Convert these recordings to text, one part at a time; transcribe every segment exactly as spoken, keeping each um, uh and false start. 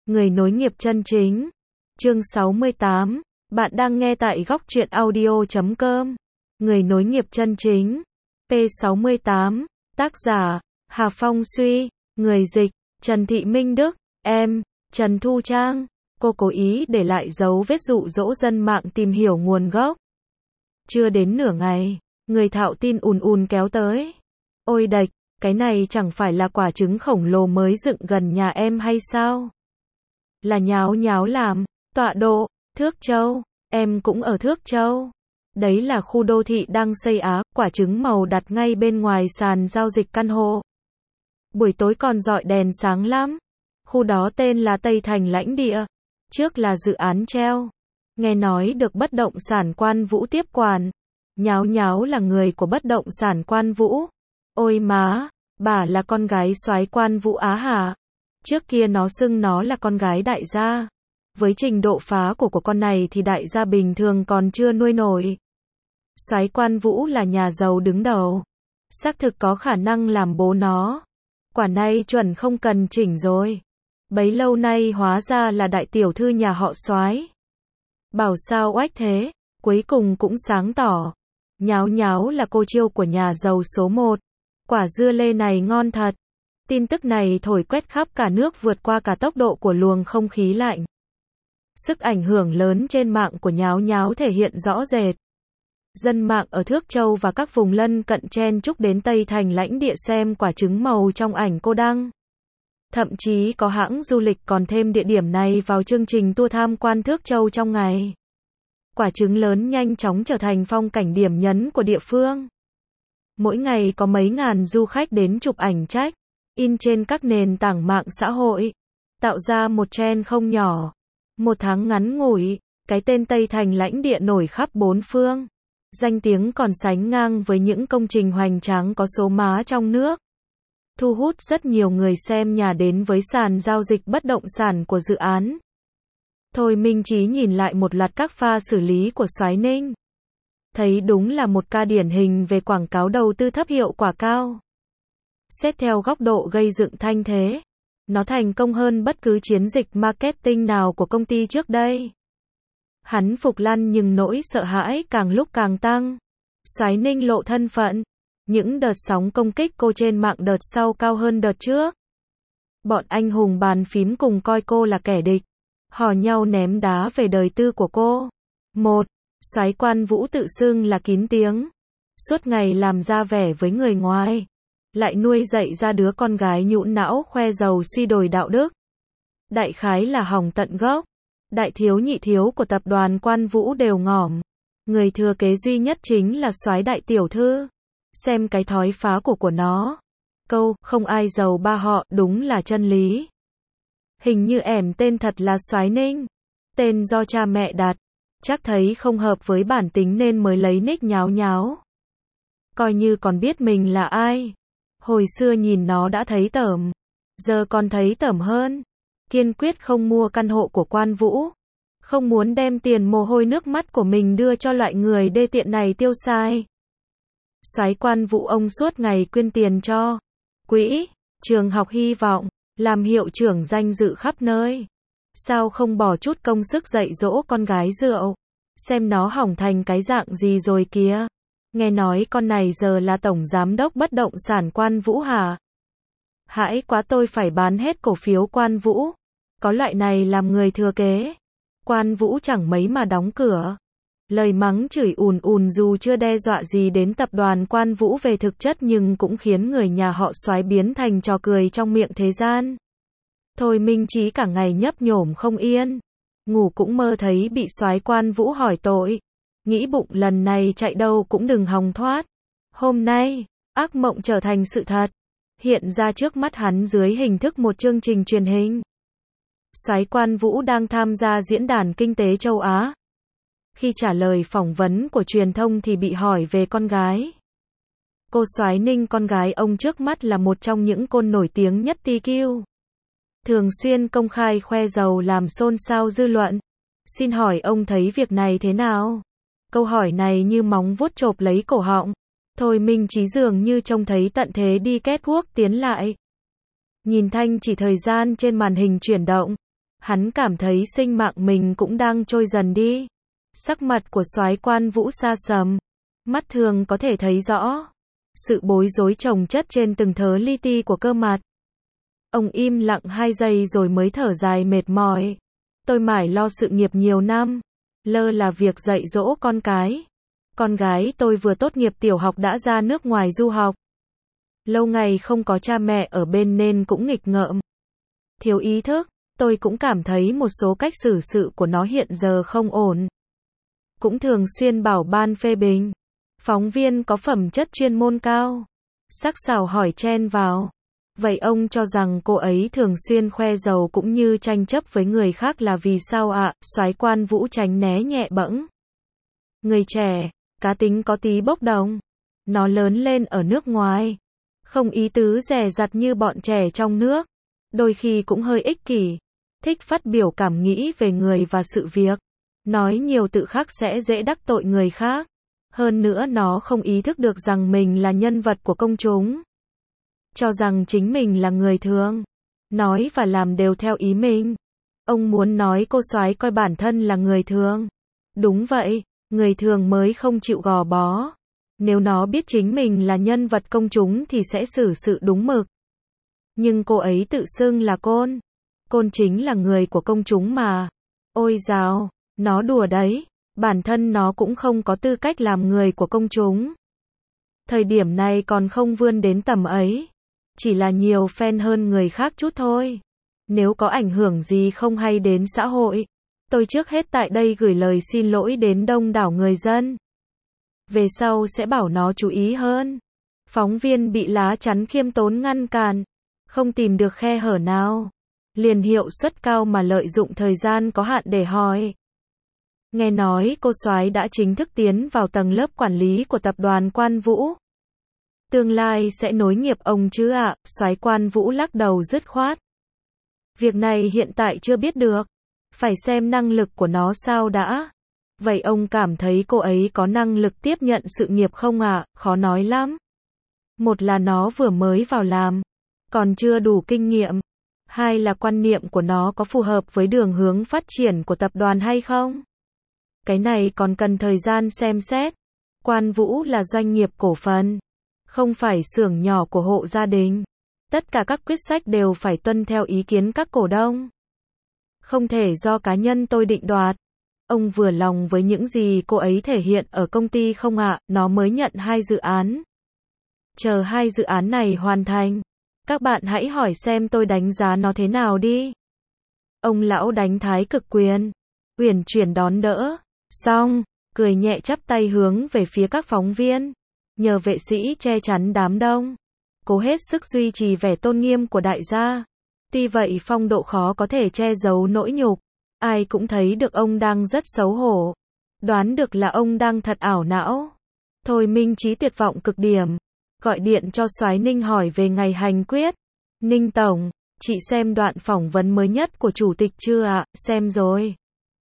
Người nối nghiệp chân chính. Chương sáu mươi tám. Bạn đang nghe tại góc truyện audio chấm com. Người nối nghiệp chân chính. P sáu mươi tám. Tác giả: Hà Phong Suy. Người dịch: Trần Thị Minh Đức. Em: Trần Thu Trang. Cô cố ý để lại dấu vết dụ dỗ dân mạng tìm hiểu nguồn gốc. Chưa đến nửa ngày, người thạo tin ùn ùn kéo tới. Ôi đệch, cái này chẳng phải là quả trứng khổng lồ mới dựng gần nhà em hay sao? Là nháo nháo làm, tọa độ, Thước Châu, em cũng ở Thước Châu. Đấy là khu đô thị đang xây á, quả trứng màu đặt ngay bên ngoài sàn giao dịch căn hộ. Buổi tối còn rọi đèn sáng lắm. Khu đó tên là Tây Thành Lãnh Địa. Trước là dự án treo. Nghe nói được bất động sản Quan Vũ tiếp quản. Nháo nháo là người của bất động sản Quan Vũ. Ôi má, bà là con gái soái Quan Vũ á hả? Trước kia nó xưng nó là con gái đại gia. Với trình độ phá của của con này thì đại gia bình thường còn chưa nuôi nổi. Soái Quan Vũ là nhà giàu đứng đầu. Xác thực có khả năng làm bố nó. Quả này chuẩn không cần chỉnh rồi. Bấy lâu nay hóa ra là đại tiểu thư nhà họ Soái. Bảo sao oách thế, cuối cùng cũng sáng tỏ. Nháo nháo là cô chiêu của nhà giàu số một. Quả dưa lê này ngon thật. Tin tức này thổi quét khắp cả nước vượt qua cả tốc độ của luồng không khí lạnh. Sức ảnh hưởng lớn trên mạng của nháo nháo thể hiện rõ rệt. Dân mạng ở Thước Châu và các vùng lân cận chen chúc đến Tây Thành Lãnh Địa xem quả trứng màu trong ảnh cô đăng. Thậm chí có hãng du lịch còn thêm địa điểm này vào chương trình tour tham quan Thước Châu trong ngày. Quả trứng lớn nhanh chóng trở thành phong cảnh điểm nhấn của địa phương. Mỗi ngày có mấy ngàn du khách đến chụp ảnh check in trên các nền tảng mạng xã hội, tạo ra một trend không nhỏ. Một tháng ngắn ngủi, cái tên Tây Thành Lãnh Địa nổi khắp bốn phương. Danh tiếng còn sánh ngang với những công trình hoành tráng có số má trong nước. Thu hút rất nhiều người xem nhà đến với sàn giao dịch bất động sản của dự án. Thôi Minh Chí nhìn lại một loạt các pha xử lý của Soái Ninh. Thấy đúng là một ca điển hình về quảng cáo đầu tư thấp hiệu quả cao. Xét theo góc độ gây dựng thanh thế, nó thành công hơn bất cứ chiến dịch marketing nào của công ty trước đây. Hắn phục lăn nhưng nỗi sợ hãi càng lúc càng tăng. Soái Ninh lộ thân phận. Những đợt sóng công kích cô trên mạng đợt sau cao hơn đợt trước. Bọn anh hùng bàn phím cùng coi cô là kẻ địch. Hò nhau ném đá về đời tư của cô. Một. Soái Quan Vũ tự xưng là kín tiếng. Suốt ngày làm ra vẻ với người ngoài. Lại nuôi dạy ra đứa con gái nhũn não khoe giàu suy đồi đạo đức. Đại khái là hỏng tận gốc. Đại thiếu nhị thiếu của tập đoàn Quan Vũ đều ngỏm. Người thừa kế duy nhất chính là soái đại tiểu thư. Xem cái thói phá của của nó. Câu, không ai giàu ba họ, đúng là chân lý. Hình như ẻm tên thật là Soái Ninh. Tên do cha mẹ đặt. Chắc thấy không hợp với bản tính nên mới lấy nick nháo nháo. Coi như còn biết mình là ai. Hồi xưa nhìn nó đã thấy tởm. Giờ còn thấy tởm hơn. Kiên quyết không mua căn hộ của Quan Vũ. Không muốn đem tiền mồ hôi nước mắt của mình đưa cho loại người đê tiện này tiêu xài. Soái Quan Vũ ông suốt ngày quyên tiền cho quỹ, trường học hy vọng, làm hiệu trưởng danh dự khắp nơi. Sao không bỏ chút công sức dạy dỗ con gái rượu? Xem nó hỏng thành cái dạng gì rồi kìa. Nghe nói con này giờ là tổng giám đốc bất động sản Quan Vũ hả? Hãi quá, tôi phải bán hết cổ phiếu Quan Vũ. Có loại này làm người thừa kế. Quan Vũ chẳng mấy mà đóng cửa. Lời mắng chửi ùn ùn dù chưa đe dọa gì đến tập đoàn Quan Vũ về thực chất nhưng cũng khiến người nhà họ Soái biến thành trò cười trong miệng thế gian. Thôi Minh Chí cả ngày nhấp nhổm không yên. Ngủ cũng mơ thấy bị Soái Quan Vũ hỏi tội. Nghĩ bụng lần này chạy đâu cũng đừng hòng thoát. Hôm nay, ác mộng trở thành sự thật. Hiện ra trước mắt hắn dưới hình thức một chương trình truyền hình. Soái Quan Vũ đang tham gia diễn đàn kinh tế châu Á. Khi trả lời phỏng vấn của truyền thông thì bị hỏi về con gái. Cô Soái Ninh con gái ông trước mắt là một trong những côn nổi tiếng nhất tê quy. Thường xuyên công khai khoe giàu làm xôn xao dư luận. Xin hỏi ông thấy việc này thế nào? Câu hỏi này như móng vuốt chộp lấy cổ họng. Thôi Minh Chí dường như trông thấy tận thế đi catwalk tiến lại. Nhìn thanh chỉ thời gian trên màn hình chuyển động. Hắn cảm thấy sinh mạng mình cũng đang trôi dần đi. Sắc mặt của soái Quan Vũ sa sầm, mắt thường có thể thấy rõ sự bối rối chồng chất trên từng thớ li ti của cơ mặt. Ông im lặng hai giây rồi mới thở dài mệt mỏi. Tôi mải lo sự nghiệp nhiều năm, lơ là việc dạy dỗ con cái. Con gái tôi vừa tốt nghiệp tiểu học đã ra nước ngoài du học. Lâu ngày không có cha mẹ ở bên nên cũng nghịch ngợm, thiếu ý thức. Tôi cũng cảm thấy một số cách xử sự của nó hiện giờ không ổn. Cũng thường xuyên bảo ban phê bình. Phóng viên có phẩm chất chuyên môn cao, sắc sảo hỏi chen vào. Vậy ông cho rằng cô ấy thường xuyên khoe giàu cũng như tranh chấp với người khác là vì sao ạ? Soái Quan Vũ tránh né nhẹ bẫng. Người trẻ, cá tính có tí bốc đồng. Nó lớn lên ở nước ngoài, không ý tứ dè dặt như bọn trẻ trong nước. Đôi khi cũng hơi ích kỷ, thích phát biểu cảm nghĩ về người và sự việc. Nói nhiều tự khắc sẽ dễ đắc tội người khác. Hơn nữa nó không ý thức được rằng mình là nhân vật của công chúng. Cho rằng chính mình là người thường. Nói và làm đều theo ý mình. Ông muốn nói cô soái coi bản thân là người thường. Đúng vậy, người thường mới không chịu gò bó. Nếu nó biết chính mình là nhân vật công chúng thì sẽ xử sự đúng mực. Nhưng cô ấy tự xưng là Côn. Côn chính là người của công chúng mà. Ôi dào, nó đùa đấy. Bản thân nó cũng không có tư cách làm người của công chúng. Thời điểm này còn không vươn đến tầm ấy. Chỉ là nhiều fan hơn người khác chút thôi. Nếu có ảnh hưởng gì không hay đến xã hội, tôi trước hết tại đây gửi lời xin lỗi đến đông đảo người dân. Về sau sẽ bảo nó chú ý hơn. Phóng viên bị lá chắn khiêm tốn ngăn cản. Không tìm được khe hở nào. Liền hiệu suất cao mà lợi dụng thời gian có hạn để hỏi. Nghe nói cô soái đã chính thức tiến vào tầng lớp quản lý của tập đoàn Quan Vũ. Tương lai sẽ nối nghiệp ông chứ ạ? Soái Quan Vũ lắc đầu dứt khoát. Việc này hiện tại chưa biết được. Phải xem năng lực của nó sao đã. Vậy ông cảm thấy cô ấy có năng lực tiếp nhận sự nghiệp không ạ? Khó nói lắm. Một là nó vừa mới vào làm, còn chưa đủ kinh nghiệm. Hai là quan niệm của nó có phù hợp với đường hướng phát triển của tập đoàn hay không? Cái này còn cần thời gian xem xét. Quan Vũ là doanh nghiệp cổ phần, không phải xưởng nhỏ của hộ gia đình. Tất cả các quyết sách đều phải tuân theo ý kiến các cổ đông. Không thể do cá nhân tôi định đoạt. Ông vừa lòng với những gì cô ấy thể hiện ở công ty không ạ? Nó mới nhận hai dự án. Chờ hai dự án này hoàn thành, các bạn hãy hỏi xem tôi đánh giá nó thế nào đi. Ông lão đánh thái cực quyền, uyển chuyển đón đỡ. Xong, cười nhẹ chắp tay hướng về phía các phóng viên. Nhờ vệ sĩ che chắn đám đông, cố hết sức duy trì vẻ tôn nghiêm của đại gia. Tuy vậy phong độ khó có thể che giấu nỗi nhục. Ai cũng thấy được ông đang rất xấu hổ. Đoán được là ông đang thật ảo não. Thôi Minh Chí tuyệt vọng cực điểm. Gọi điện cho soái Ninh hỏi về ngày hành quyết. Ninh Tổng, chị xem đoạn phỏng vấn mới nhất của chủ tịch chưa ạ? Xem rồi.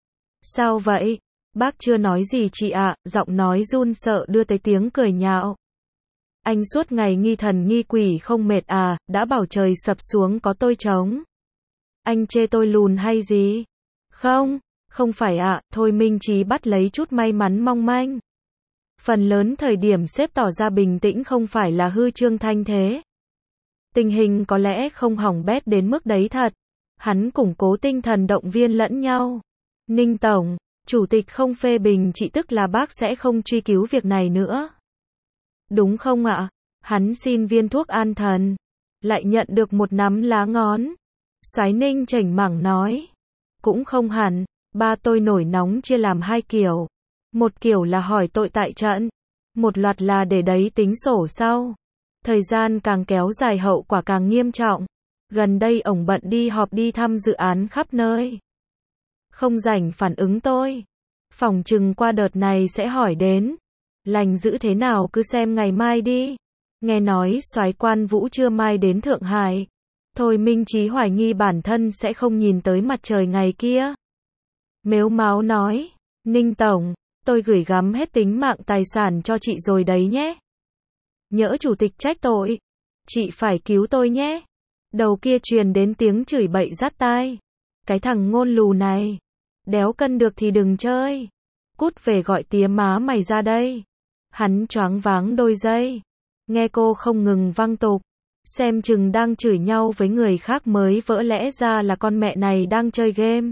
Sao vậy? Bác chưa nói gì chị ạ? Giọng nói run sợ đưa tới tiếng cười nhạo. Anh suốt ngày nghi thần nghi quỷ không mệt à? Đã bảo trời sập xuống có tôi chống. Anh chê tôi lùn hay gì? Không, không phải ạ. Thôi Minh Chí bắt lấy chút may mắn mong manh. Phần lớn thời điểm sếp tỏ ra bình tĩnh không phải là hư trương thanh thế. Tình hình có lẽ không hỏng bét đến mức đấy thật. Hắn củng cố tinh thần động viên lẫn nhau. Ninh Tổng, chủ tịch không phê bình chị tức là bác sẽ không truy cứu việc này nữa. Đúng không ạ? Hắn xin viên thuốc an thần. Lại nhận được một nắm lá ngón. Soái Ninh chảnh mảng nói. Cũng không hẳn, ba tôi nổi nóng chia làm hai kiểu. Một kiểu là hỏi tội tại trận. Một loạt là để đấy tính sổ sau. Thời gian càng kéo dài hậu quả càng nghiêm trọng. Gần đây ổng bận đi họp đi thăm dự án khắp nơi. Không rảnh phản ứng tôi. Phỏng chừng qua đợt này sẽ hỏi đến. Lành giữ thế nào cứ xem ngày mai đi. Nghe nói soái Quan Vũ trưa mai đến Thượng Hải. Thôi Minh Chí hoài nghi bản thân sẽ không nhìn tới mặt trời ngày kia. Mếu máo nói. Ninh Tổng, tôi gửi gắm hết tính mạng tài sản cho chị rồi đấy nhé. Nhỡ chủ tịch trách tội. Chị phải cứu tôi nhé. Đầu kia truyền đến tiếng chửi bậy rát tai. Cái thằng ngôn lù này. Đéo cân được thì đừng chơi. Cút về gọi tía má mày ra đây. Hắn choáng váng đôi giây. Nghe cô không ngừng văng tục. Xem chừng đang chửi nhau với người khác mới vỡ lẽ ra là con mẹ này đang chơi game.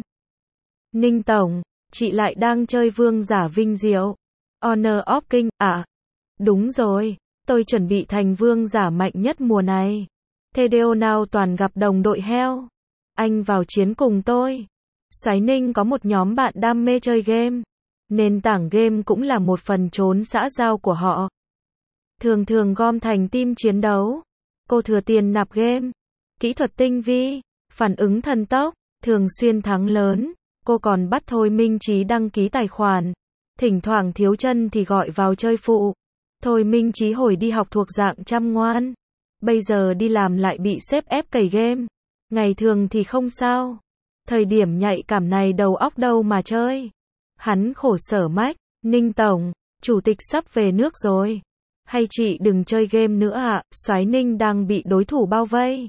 Ninh tổng, chị lại đang chơi vương giả vinh diệu. Honor of King, à? Đúng rồi, tôi chuẩn bị thành vương giả mạnh nhất mùa này. Thế đêu nào toàn gặp đồng đội heo. Anh vào chiến cùng tôi. Soái Ninh có một nhóm bạn đam mê chơi game. Nền tảng game cũng là một phần trốn xã giao của họ. Thường thường gom thành team chiến đấu. Cô thừa tiền nạp game. Kỹ thuật tinh vi, phản ứng thần tốc, thường xuyên thắng lớn. Cô còn bắt Thôi Minh Chí đăng ký tài khoản. Thỉnh thoảng thiếu chân thì gọi vào chơi phụ. Thôi Minh Chí hồi đi học thuộc dạng chăm ngoan. Bây giờ đi làm lại bị sếp ép cày game. Ngày thường thì không sao. Thời điểm nhạy cảm này đầu óc đâu mà chơi. Hắn khổ sở mách. Ninh tổng, chủ tịch sắp về nước rồi. Hay chị đừng chơi game nữa ạ, à? Soái Ninh đang bị đối thủ bao vây.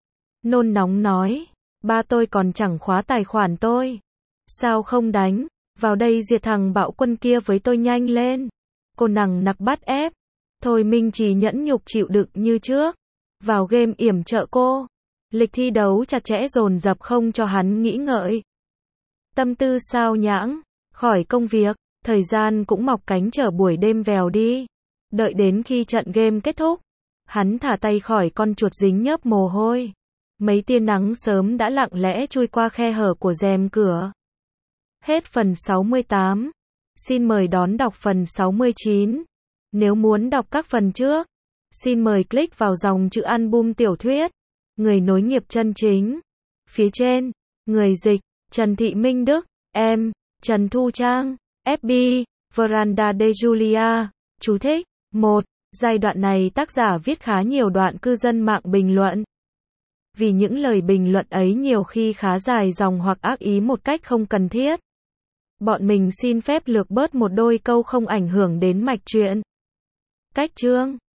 Nôn nóng nói. Ba tôi còn chẳng khóa tài khoản tôi. Sao không đánh? Vào đây diệt thằng bạo quân kia với tôi nhanh lên. Cô nằng nặc bắt ép. Thôi Minh Chí nhẫn nhục chịu đựng như trước. Vào game yểm trợ cô. Lịch thi đấu chặt chẽ dồn dập không cho hắn nghĩ ngợi. Tâm tư sao nhãng. Khỏi công việc. Thời gian cũng mọc cánh chở buổi đêm vèo đi. Đợi đến khi trận game kết thúc. Hắn thả tay khỏi con chuột dính nhớp mồ hôi. Mấy tia nắng sớm đã lặng lẽ chui qua khe hở của rèm cửa. Hết phần sáu mươi tám. Xin mời đón đọc phần sáu mươi chín. Nếu muốn đọc các phần trước, xin mời click vào dòng chữ album tiểu thuyết. Người nối nghiệp chân chính. Phía trên, người dịch, Trần Thị Minh Đức, em, Trần Thu Trang, ép bê, Veranda de Julia. Chú thích. một. Giai đoạn này tác giả viết khá nhiều đoạn cư dân mạng bình luận. Vì những lời bình luận ấy nhiều khi khá dài dòng hoặc ác ý một cách không cần thiết. Bọn mình xin phép lược bớt một đôi câu không ảnh hưởng đến mạch truyện. Cách chương